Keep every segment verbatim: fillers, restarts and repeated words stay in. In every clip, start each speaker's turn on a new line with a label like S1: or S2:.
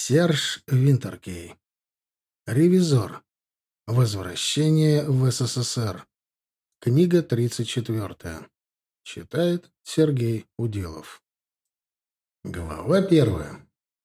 S1: Серж Винтеркей. Ревизор. Возвращение в СССР. Книга тридцать четвертая. Читает Сергей Уделов. Глава первая.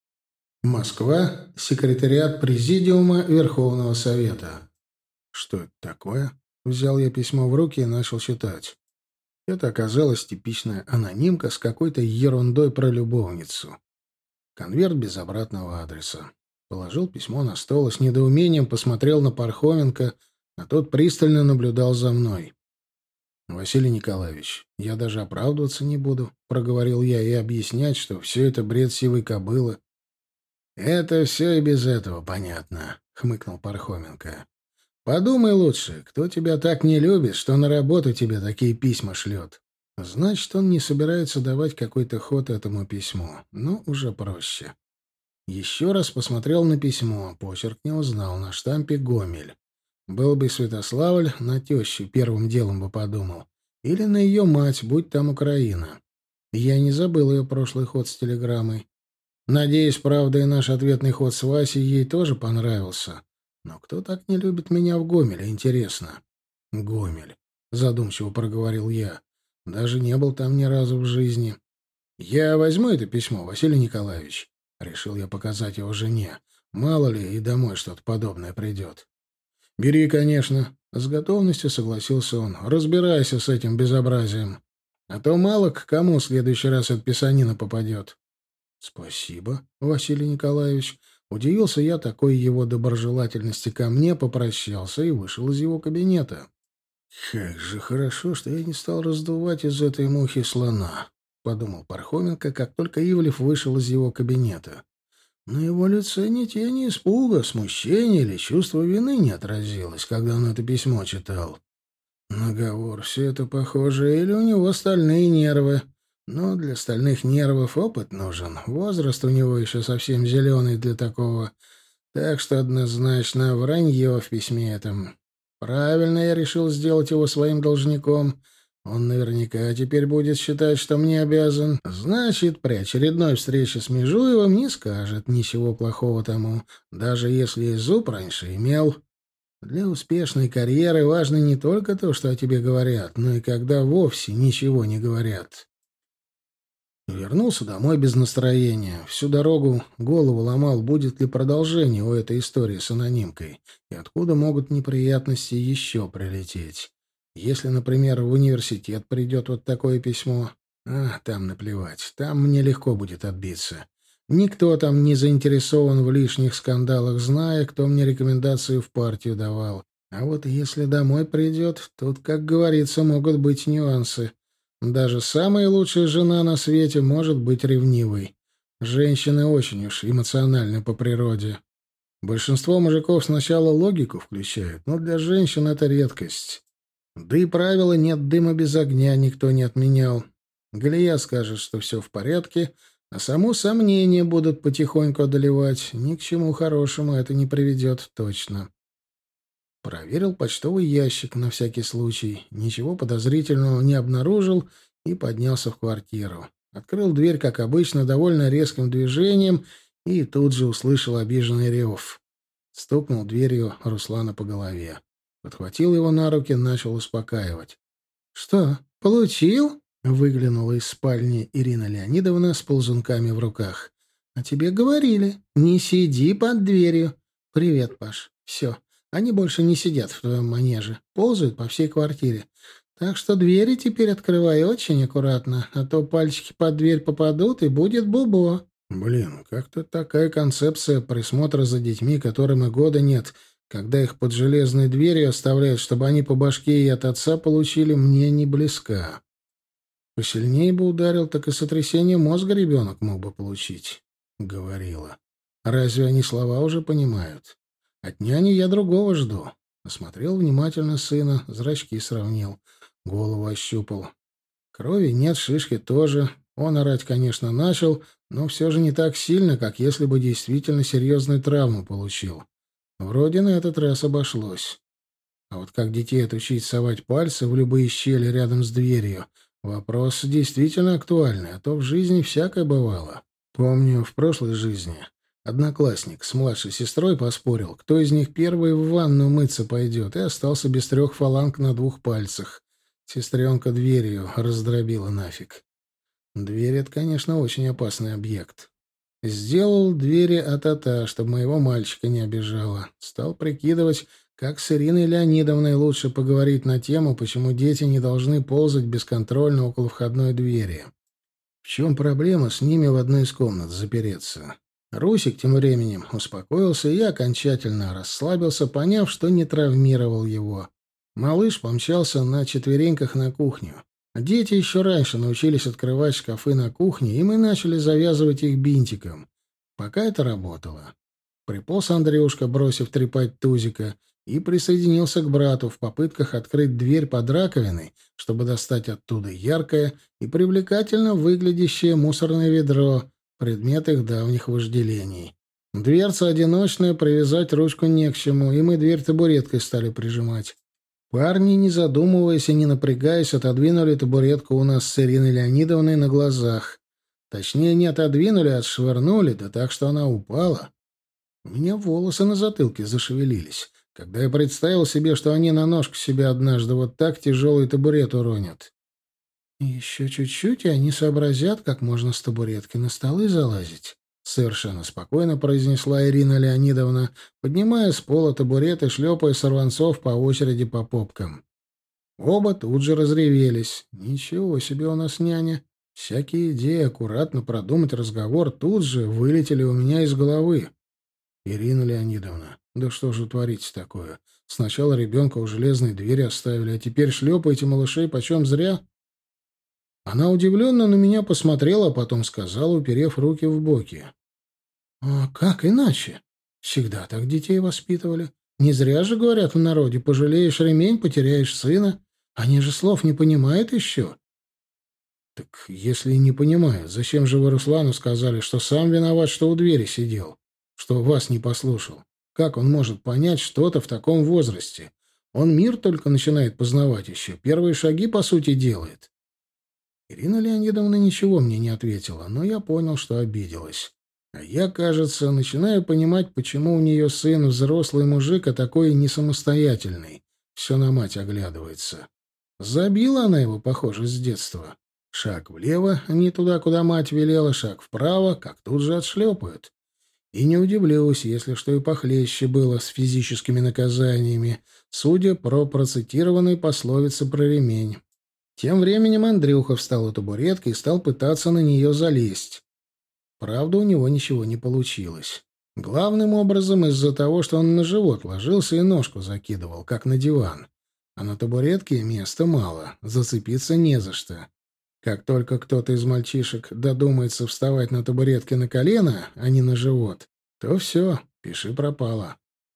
S1: Москва. Секретариат Президиума Верховного Совета. Что это такое? Взял я письмо в руки и начал читать. Это оказалась типичная анонимка с какой-то ерундой про любовницу. Конверт без обратного адреса. Положил письмо на стол и с недоумением посмотрел на Пархоменко, а тот пристально наблюдал за мной. «Василий Николаевич, я даже оправдываться не буду», — проговорил я, и объяснять, что все это бред сивой кобылы. «Это все и без этого понятно», — хмыкнул Пархоменко. «Подумай лучше, кто тебя так не любит, что на работу тебе такие письма шлет?» Значит, он не собирается давать какой-то ход этому письму. Ну, уже проще. Еще раз посмотрел на письмо, почерк не узнал, на штампе «Гомель». Был бы Святославль, на тещу первым делом бы подумал. Или на ее мать, будь там Украина. Я не забыл ее прошлый ход с телеграммой. Надеюсь, правда, и наш ответный ход с Васей ей тоже понравился. Но кто так не любит меня в Гомеле, интересно? Гомель, задумчиво проговорил я. Даже не был там ни разу в жизни. Я возьму это письмо, Василий Николаевич. Решил я показать его жене. Мало ли, и домой что-то подобное придет. Бери, конечно. С готовностью согласился он. Разбирайся с этим безобразием. А то мало к кому в следующий раз от писанина попадет. Спасибо, Василий Николаевич. Удивился я такой его доброжелательности ко мне, попрощался и вышел из его кабинета. «Как же хорошо, что я не стал раздувать из этой мухи слона», — подумал Пархоменко, как только Ивлев вышел из его кабинета. На его лице ни тени испуга, смущения или чувства вины не отразилось, когда он это письмо читал. Наговор, все это похоже, или у него стальные нервы. Но для стальных нервов опыт нужен. Возраст у него еще совсем зеленый для такого. Так что однозначно вранье в письме этом. Правильно я решил сделать его своим должником. Он наверняка теперь будет считать, что мне обязан. Значит, при очередной встрече с Межуевым не скажет ничего плохого тому, даже если и зуб раньше имел. Для успешной карьеры важно не только то, что о тебе говорят, но и когда вовсе ничего не говорят. Вернулся домой без настроения. Всю дорогу голову ломал, будет ли продолжение у этой истории с анонимкой, и откуда могут неприятности еще прилететь. Если, например, в университет придет вот такое письмо, а, там наплевать, там мне легко будет отбиться. Никто там не заинтересован в лишних скандалах, зная, кто мне рекомендацию в партию давал. А вот если домой придет, тут, как говорится, могут быть нюансы. Даже самая лучшая жена на свете может быть ревнивой. Женщины очень уж эмоциональны по природе. Большинство мужиков сначала логику включают, но для женщин это редкость. Да и правила «нет дыма без огня» никто не отменял. Галия скажет, что все в порядке, а само сомнения будут потихоньку одолевать. Ни к чему хорошему это не приведет точно. Проверил почтовый ящик на всякий случай. Ничего подозрительного не обнаружил и поднялся в квартиру. Открыл дверь, как обычно, довольно резким движением, и тут же услышал обиженный рев. Стукнул дверью Руслана по голове. Подхватил его на руки, начал успокаивать. «Что, получил?» — выглянула из спальни Ирина Леонидовна с ползунками в руках. «А тебе говорили, не сиди под дверью. Привет, Паш. Все. Они больше не сидят в твоем манеже, ползают по всей квартире. Так что двери теперь открывай очень аккуратно, а то пальчики под дверь попадут, и будет бубо». Блин, как-то такая концепция присмотра за детьми, которым и года нет, когда их под железной дверью оставляют, чтобы они по башке и от отца получили, мне не близка. Посильнее бы ударил, так и сотрясение мозга ребенок мог бы получить, — говорила. Разве они слова уже понимают? От няни я другого жду. Осмотрел внимательно сына, зрачки сравнил, голову ощупал. Крови нет, шишки тоже. Он орать, конечно, начал, но все же не так сильно, как если бы действительно серьезную травму получил. Вроде на этот раз обошлось. А вот как детей отучить совать пальцы в любые щели рядом с дверью — вопрос действительно актуальный, а то в жизни всякое бывало. Помню, в прошлой жизни Одноклассник с младшей сестрой поспорил, кто из них первый в ванну мыться пойдет, и остался без трех фаланг на двух пальцах. Сестренка дверью раздробила нафиг. Дверь — это, конечно, очень опасный объект. Сделал двери а-та-та, чтобы моего мальчика не обижала. Стал прикидывать, как с Ириной Леонидовной лучше поговорить на тему, почему дети не должны ползать бесконтрольно около входной двери. В чем проблема с ними в одной из комнат запереться? Русик тем временем успокоился, и я окончательно расслабился, поняв, что не травмировал его. Малыш помчался на четвереньках на кухню. Дети еще раньше научились открывать шкафы на кухне, и мы начали завязывать их бинтиком. Пока это работало. Приполз Андрюшка, бросив трепать тузика, и присоединился к брату в попытках открыть дверь под раковиной, чтобы достать оттуда яркое и привлекательно выглядящее мусорное ведро, предмет их давних вожделений. Дверца одиночная, привязать ручку не к чему, и мы дверь табуреткой стали прижимать. Парни, не задумываясь и не напрягаясь, отодвинули табуретку у нас с Ириной Леонидовной на глазах. Точнее, не отодвинули, а отшвырнули, да так, что она упала. У меня волосы на затылке зашевелились, когда я представил себе, что они на ножку себе однажды вот так тяжелый табурет уронят. «Еще чуть-чуть, и они сообразят, как можно с табуретки на столы залазить», — совершенно спокойно произнесла Ирина Леонидовна, поднимая с пола табурет и шлепая сорванцов по очереди по попкам. Оба тут же разревелись. «Ничего себе у нас няня! Всякие идеи аккуратно продумать разговор тут же вылетели у меня из головы. Ирина Леонидовна, да что же творите такое? Сначала ребенка у железной двери оставили, а теперь шлепаете малышей почем зря?» Она удивленно на меня посмотрела, а потом сказала, уперев руки в боки. «А как иначе? Всегда так детей воспитывали. Не зря же говорят в народе, пожалеешь ремень, потеряешь сына. Они же слов не понимают еще». «Так если не понимают, зачем же вы Руслану сказали, что сам виноват, что у двери сидел, что вас не послушал? Как он может понять что-то в таком возрасте? Он мир только начинает познавать еще, первые шаги, по сути, делает». Ирина Леонидовна ничего мне не ответила, но я понял, что обиделась. А я, кажется, начинаю понимать, почему у нее сын взрослый мужик, а такой не самостоятельный. Все на мать оглядывается. Забила она его, похоже, с детства. Шаг влево, не туда, куда мать велела, шаг вправо, как тут же отшлепают. И не удивлюсь, если что и похлеще было с физическими наказаниями, судя по процитированной пословице про ремень. Тем временем Андрюха встал у табуретки и стал пытаться на нее залезть. Правда, у него ничего не получилось. Главным образом из-за того, что он на живот ложился и ножку закидывал, как на диван. А на табуретке места мало, зацепиться не за что. Как только кто-то из мальчишек додумается вставать на табуретке на колено, а не на живот, то все, пиши пропало.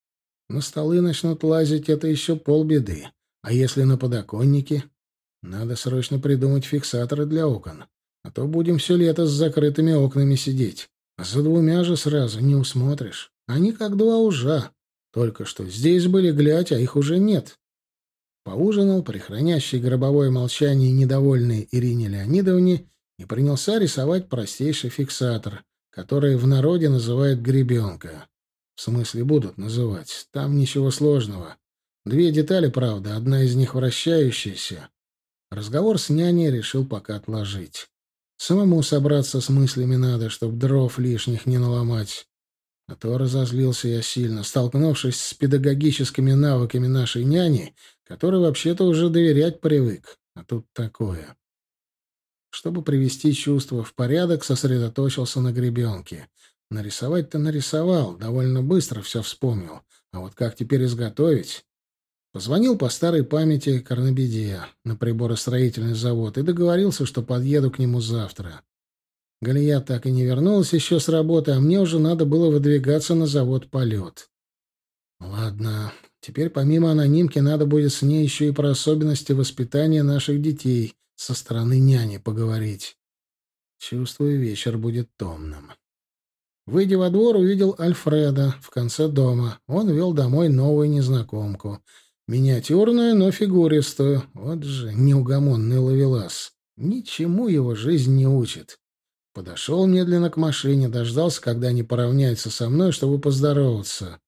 S1: На столы начнут лазить — это еще полбеды. А если на подоконнике? Надо срочно придумать фиксаторы для окон, а то будем все лето с закрытыми окнами сидеть. А за двумя же сразу не усмотришь. Они как два ужа. Только что здесь были, глядь, а их уже нет. Поужинал при хранящей гробовое молчание недовольной Ирине Леонидовне и принялся рисовать простейший фиксатор, который в народе называют гребенка. В смысле, будут называть. Там ничего сложного. Две детали, правда, одна из них вращающаяся. Разговор с няней решил пока отложить. Самому собраться с мыслями надо, чтоб дров лишних не наломать. А то разозлился я сильно, столкнувшись с педагогическими навыками нашей няни, которой вообще-то уже доверять привык. А тут такое. Чтобы привести чувства в порядок, сосредоточился на гребенке. Нарисовать-то нарисовал, довольно быстро все вспомнил. А вот как теперь изготовить? Позвонил по старой памяти Карнабеде на приборостроительный завод и договорился, что подъеду к нему завтра. Галия так и не вернулась еще с работы, а мне уже надо было выдвигаться на завод «Полет». Ладно, теперь помимо анонимки надо будет с ней еще и про особенности воспитания наших детей со стороны няни поговорить. Чувствую, вечер будет томным. Выйдя во двор, увидел Альфреда в конце дома. Он вел домой новую незнакомку. Миниатюрную, но фигуристую. Вот же неугомонный ловелас. Ничему его жизнь не учит. Подошел медленно к машине, дождался, когда они поравняются со мной, чтобы поздороваться.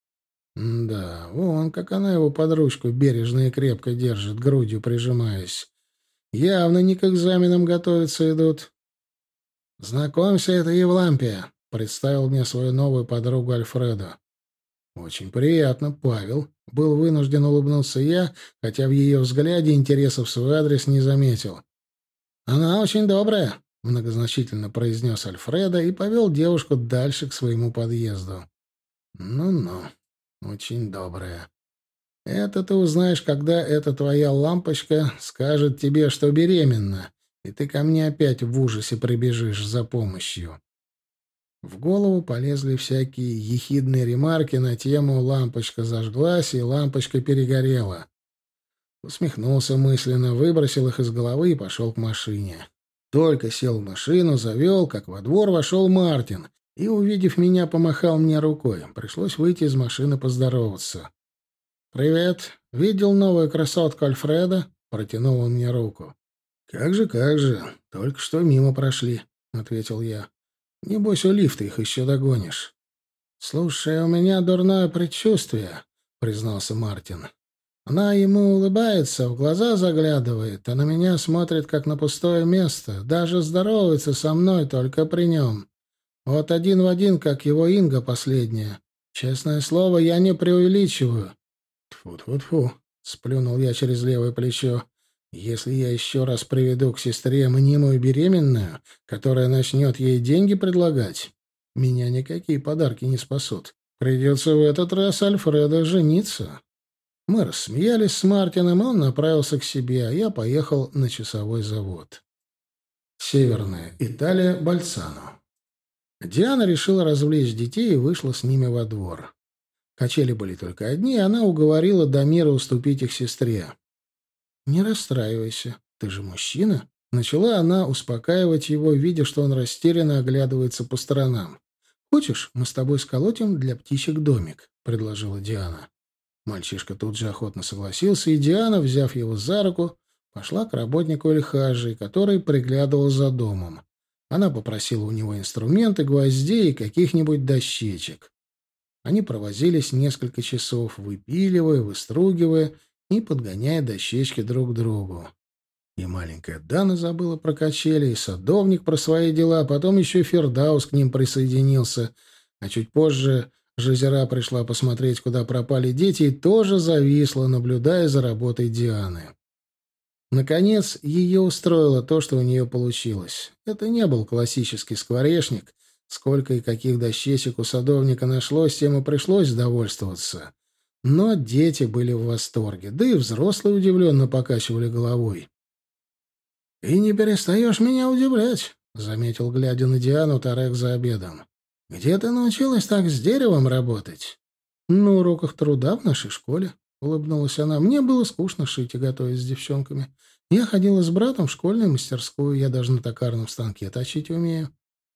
S1: Да, вон как она его под ручку бережно и крепко держит, грудью прижимаясь. Явно не к экзаменам готовиться идут. «Знакомься, это Евлампия», — представил мне свою новую подругу Альфредо. «Очень приятно, Павел», — был вынужден улыбнуться я, хотя в ее взгляде интереса в свой адрес не заметил. «Она очень добрая», — многозначительно произнес Альфредо и повел девушку дальше к своему подъезду. «Ну-ну, очень добрая. Это ты узнаешь, когда эта твоя лампочка скажет тебе, что беременна, и ты ко мне опять в ужасе прибежишь за помощью». В голову полезли всякие ехидные ремарки на тему «лампочка зажглась» и «лампочка перегорела». Усмехнулся мысленно, выбросил их из головы и пошел к машине. Только сел в машину, завел, как во двор вошел Мартин, и, увидев меня, помахал мне рукой. Пришлось выйти из машины поздороваться. «Привет. Видел новую красотку Альфреда?» — протянул он мне руку. «Как же, как же. Только что мимо прошли», — ответил я. «Небось, у лифта их еще догонишь». «Слушай, у меня дурное предчувствие», — признался Мартин. «Она ему улыбается, в глаза заглядывает, а на меня смотрит, как на пустое место, даже здоровается со мной только при нем. Вот один в один, как его Инга последняя. Честное слово, я не преувеличиваю». «Тьфу-тьфу-тьфу», — сплюнул я через левое плечо. «Если я еще раз приведу к сестре мнимую беременную, которая начнет ей деньги предлагать, меня никакие подарки не спасут. Придется в этот раз Альфредо жениться». Мы рассмеялись с Мартином, и он направился к себе, а я поехал на часовой завод. Северная Италия, Больцано. Диана решила развлечь детей и вышла с ними во двор. Качели были только одни, и она уговорила Дамира уступить их сестре. «Не расстраивайся, ты же мужчина», — начала она успокаивать его, видя, что он растерянно оглядывается по сторонам. «Хочешь, мы с тобой сколотим для птичек домик?» — предложила Диана. Мальчишка тут же охотно согласился, и Диана, взяв его за руку, пошла к работнику Эльхаджи, который приглядывал за домом. Она попросила у него инструменты, гвоздей и каких-нибудь дощечек. Они провозились несколько часов, выпиливая, выстругивая и подгоняя дощечки друг к другу. И маленькая Дана забыла про качели, и садовник про свои дела, потом еще Фердаус к ним присоединился, а чуть позже Жазира пришла посмотреть, куда пропали дети, и тоже зависла, наблюдая за работой Дианы. Наконец, ее устроило то, что у нее получилось. Это не был классический скворечник. Сколько и каких дощечек у садовника нашлось, тем и пришлось довольствоваться. Но дети были в восторге, да и взрослые удивленно покачивали головой. «Ты не перестаешь меня удивлять», — заметил, глядя на Диану, Тарек за обедом. «Где ты научилась так с деревом работать?» «На уроках труда в нашей школе», — улыбнулась она. «Мне было скучно шить и готовить с девчонками. Я ходила с братом в школьную мастерскую, я даже на токарном станке точить умею».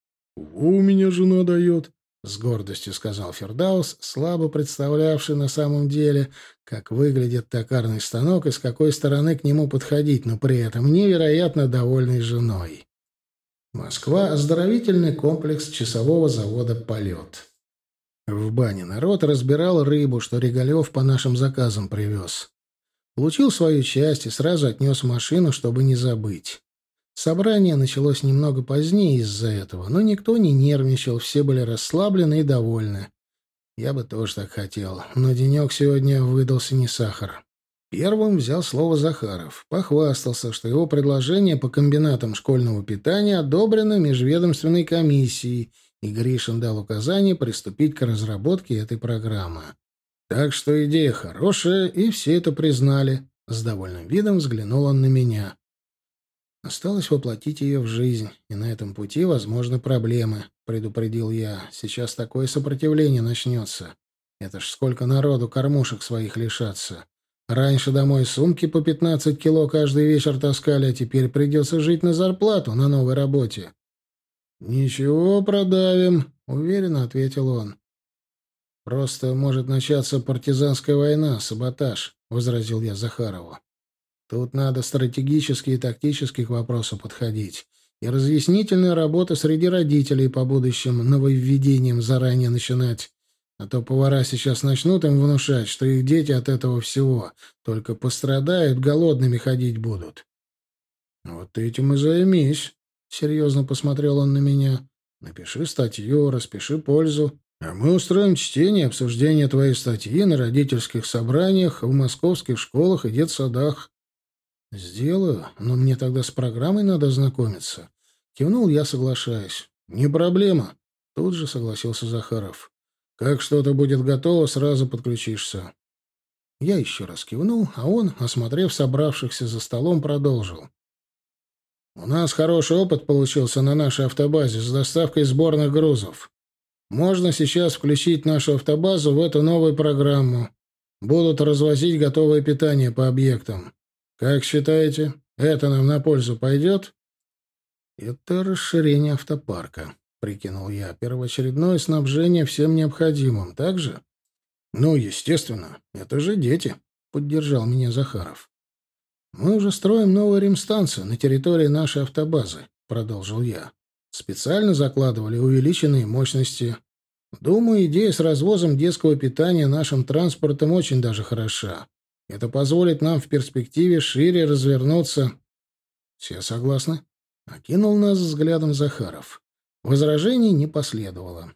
S1: «У меня жена дает», — с гордостью сказал Фердаус, слабо представлявший на самом деле, как выглядит токарный станок и с какой стороны к нему подходить, но при этом невероятно довольный женой. Москва. Оздоровительный комплекс часового завода «Полет». В бане народ разбирал рыбу, что Регалев по нашим заказам привез. Получил свою часть и сразу отнес в машину, чтобы не забыть. Собрание началось немного позднее из-за этого, но никто не нервничал, все были расслаблены и довольны. Я бы тоже так хотел, но денек сегодня выдался не сахар. Первым взял слово Захаров. Похвастался, что его предложение по комбинатам школьного питания одобрено межведомственной комиссией, и Гришин дал указание приступить к разработке этой программы. Так что идея хорошая, и все это признали. С довольным видом взглянул он на меня. Осталось воплотить ее в жизнь, и на этом пути возможны проблемы, предупредил я. Сейчас такое сопротивление начнется. Это ж сколько народу кормушек своих лишаться. Раньше домой сумки по пятнадцать кило каждый вечер таскали, а теперь придется жить на зарплату на новой работе. «Ничего, продавим», — уверенно ответил он. «Просто может начаться партизанская война, саботаж», — возразил я Захарову. «Тут надо стратегически и тактически к вопросу подходить. и разъяснительные работы среди родителей по будущим нововведениям заранее начинать. А то повара сейчас начнут им внушать, что их дети от этого всего только пострадают, голодными ходить будут. «Вот этим и займись», — серьезно посмотрел он на меня. «Напиши статью, распиши пользу, а мы устроим чтение и обсуждение твоей статьи на родительских собраниях в московских школах и детсадах». «Сделаю, но мне тогда с программой надо ознакомиться». Кивнул я, соглашаясь. «Не проблема», — тут же согласился Захаров. «Как что-то будет готово, сразу подключишься». Я еще раз кивнул, а он, осмотрев собравшихся за столом, продолжил. «У нас хороший опыт получился на нашей автобазе с доставкой сборных грузов. Можно сейчас включить нашу автобазу в эту новую программу. Будут развозить готовое питание по объектам. Как считаете, это нам на пользу пойдет?» «Это расширение автопарка», — прикинул я. «Первоочередное снабжение всем необходимым. Так же?» «Ну, естественно. Это же дети», — поддержал меня Захаров. «Мы уже строим новую ремстанцию на территории нашей автобазы», — продолжил я. «Специально закладывали увеличенные мощности. Думаю, идея с развозом детского питания нашим транспортом очень даже хороша. Это позволит нам в перспективе шире развернуться». «Все согласны?» — окинул нас взглядом Захаров. Возражений не последовало.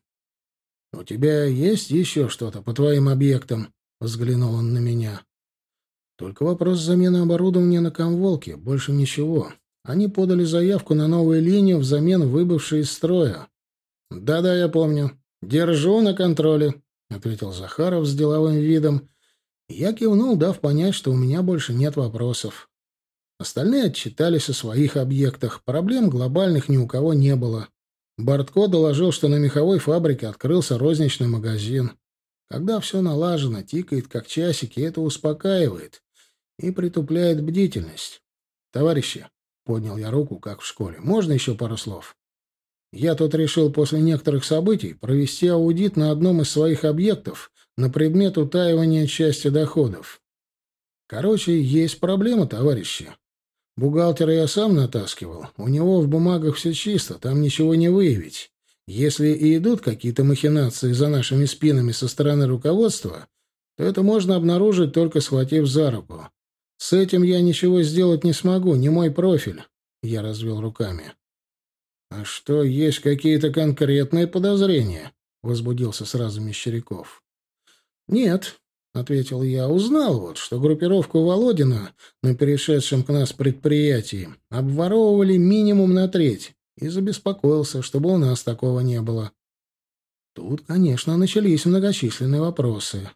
S1: «У тебя есть еще что-то по твоим объектам?» — взглянул он на меня. «Только вопрос замены оборудования на комволке, больше ничего. Они подали заявку на новую линию взамен выбывшей из строя». «Да-да, я помню. Держу на контроле», — ответил Захаров с деловым видом. Я кивнул, дав понять, что у меня больше нет вопросов. Остальные отчитались о своих объектах. Проблем глобальных ни у кого не было. Бортко доложил, что на меховой фабрике открылся розничный магазин. Когда все налажено, тикает как часики, это успокаивает и притупляет бдительность. «Товарищи», — поднял я руку, как в школе, — «можно еще пару слов? Я тут решил после некоторых событий провести аудит на одном из своих объектов на предмет утаивания части доходов. Короче, есть проблема, товарищи. Бухгалтера я сам натаскивал. У него в бумагах все чисто, там ничего не выявить. Если и идут какие-то махинации за нашими спинами со стороны руководства, то это можно обнаружить, только схватив за руку. С этим я ничего сделать не смогу, не мой профиль». Я развел руками. «А что, есть какие-то конкретные подозрения?» — возбудился сразу Мещеряков. «Нет», — ответил я, — «узнал вот, что группировку Володина на перешедшем к нас предприятии обворовывали минимум на треть, и забеспокоился, чтобы у нас такого не было». Тут, конечно, начались многочисленные вопросы.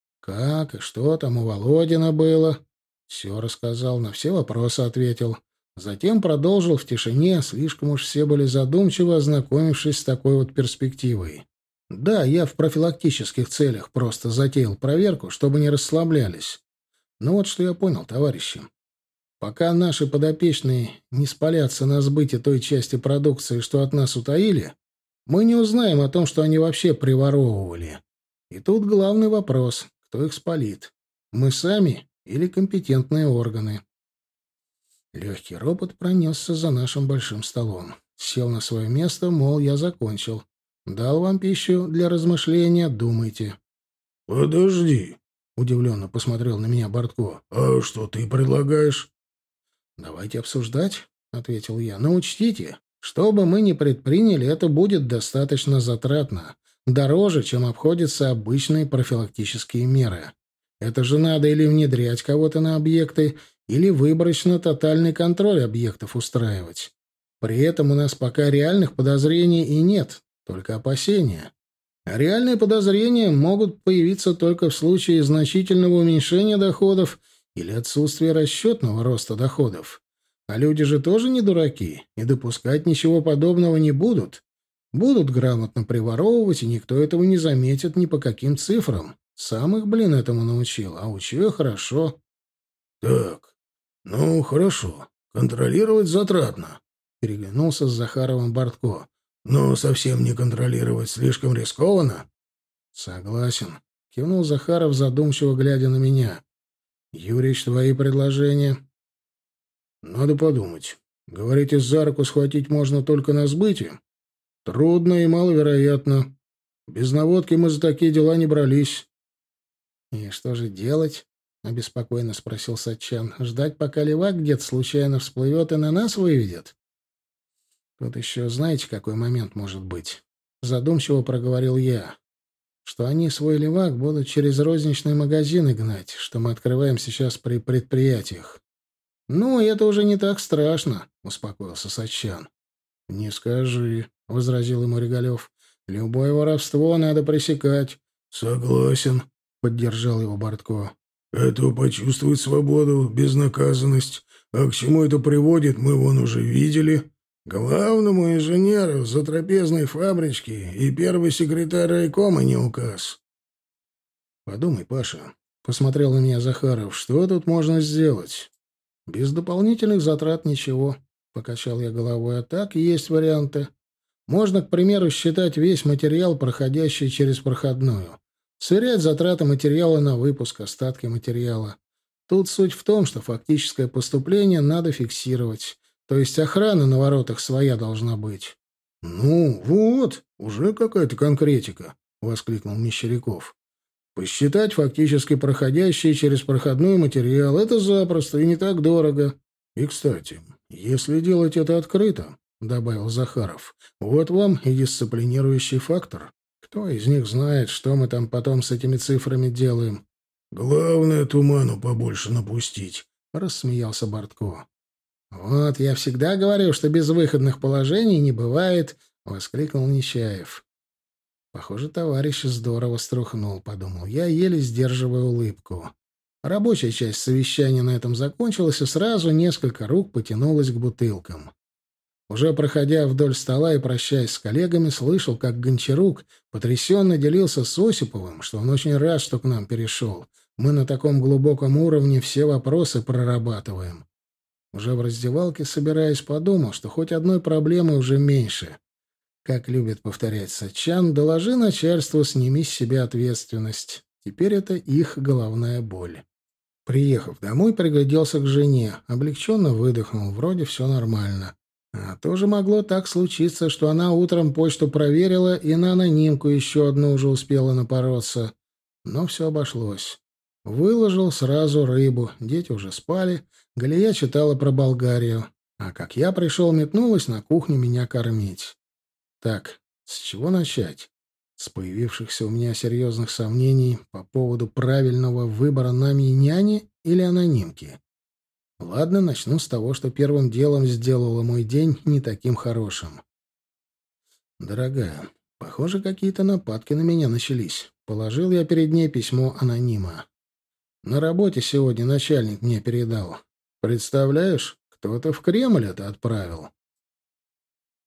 S1: Как и что там у Володина было? Все рассказал, на все вопросы ответил. Затем продолжил в тишине, слишком уж все были задумчивы, ознакомившись с такой вот перспективой. Да, я в профилактических целях просто затеял проверку, чтобы не расслаблялись. Но вот что я понял, товарищи. Пока наши подопечные не спалятся на сбыте той части продукции, что от нас утаили, мы не узнаем о том, что они вообще приворовывали. И тут главный вопрос — кто их спалит? Мы сами или компетентные органы? Легкий ропот пронесся за нашим большим столом. Сел на свое место, мол, я закончил. Дал вам пищу для размышления, думайте.
S2: «Подожди»,
S1: — удивленно посмотрел на меня Бортко.
S2: «а что ты предлагаешь?»
S1: «Давайте обсуждать», — ответил я. «Но учтите, что бы мы ни предприняли, это будет достаточно затратно. Дороже, чем обходятся обычные профилактические меры. Это же надо или внедрять кого-то на объекты, или выборочно-тотальный контроль объектов устраивать. При этом у нас пока реальных подозрений и нет, только опасения. А реальные подозрения могут появиться только в случае значительного уменьшения доходов или отсутствия расчетного роста доходов. А люди же тоже не дураки и допускать ничего подобного не будут. Будут грамотно приворовывать, и никто этого не заметит ни по каким цифрам. Сам их, блин, этому научил, а учу я хорошо».
S2: «Так, ну, хорошо. Контролировать затратно»,
S1: — переглянулся с Захаровым Бортко.
S2: «Но совсем не контролировать слишком рискованно».
S1: «Согласен», — кивнул Захаров, задумчиво глядя на меня. «Юрич, твои предложения?»
S2: «Надо подумать.
S1: Говорите, за руку схватить можно только на сбыте? Трудно и маловероятно. Без наводки мы за такие дела не брались. — И что же делать? — обеспокоенно спросил Сатчан. — Ждать, пока левак где-то случайно всплывет и на нас выведет? — Тут еще знаете, какой момент может быть? Задумчиво проговорил я. Что они свой левак будут через розничные магазины гнать, что мы открываем сейчас при предприятиях. — Ну, это уже не так страшно, — успокоился Сатчан. — Не скажи, — возразил ему Регалев. — Любое воровство надо пресекать. — Согласен, — поддержал его Бортко. — Этого почувствовать свободу, безнаказанность. А к чему это приводит, мы вон уже видели. Главному инженеру затрапезной фабрички и первый секретарь райкома не указ. — Подумай, Паша, — посмотрел на меня Захаров, — что тут можно сделать? — Без дополнительных затрат ничего, — покачал я головой, — а так есть варианты. Можно, к примеру, считать весь материал, проходящий через проходную. Сверять затраты материала на выпуск, остатки материала. Тут суть в том, что фактическое поступление надо фиксировать. То есть охрана на воротах своя должна быть. — Ну, вот, уже какая-то конкретика, — воскликнул Мещеряков. — Посчитать фактически проходящий через проходной материал — это запросто и не так дорого. И, кстати, если делать это открыто, — добавил Захаров, — вот вам и дисциплинирующий фактор. Кто из них знает, что мы там потом с этими цифрами делаем? — Главное, туману побольше напустить, — рассмеялся Бортко. — Вот, я всегда говорю, что безвыходных положений не бывает, — воскликнул Нечаев. Похоже, товарищ здорово струхнул, — подумал я, еле сдерживая улыбку. Рабочая часть совещания на этом закончилась, и сразу несколько рук потянулось к бутылкам. Уже проходя вдоль стола и прощаясь с коллегами, слышал, как Гончарук потрясенно делился с Осиповым, что он очень рад, что к нам перешел. Мы на таком глубоком уровне все вопросы прорабатываем. Уже в раздевалке, собираясь, подумал, что хоть одной проблемы уже меньше. Как любит повторять Сатчан, доложи начальству, сними с себя ответственность. Теперь это их головная боль. Приехав домой, пригляделся к жене. Облегченно выдохнул. Вроде все нормально. А тоже могло так случиться, что она утром почту проверила и на анонимку еще одну уже успела напороться. Но все обошлось. Выложил сразу рыбу. Дети уже спали. Галия читала про Болгарию. А как я пришел, метнулась на кухню меня кормить. Так, с чего начать? С появившихся у меня серьезных сомнений по поводу правильного выбора нами няни или анонимки. Ладно, начну с того, что первым делом сделало мой день не таким хорошим. Дорогая, похоже, какие-то нападки на меня начались. Положил я перед ней письмо анонима. На работе сегодня начальник мне передал. Представляешь, кто-то в Кремль это отправил.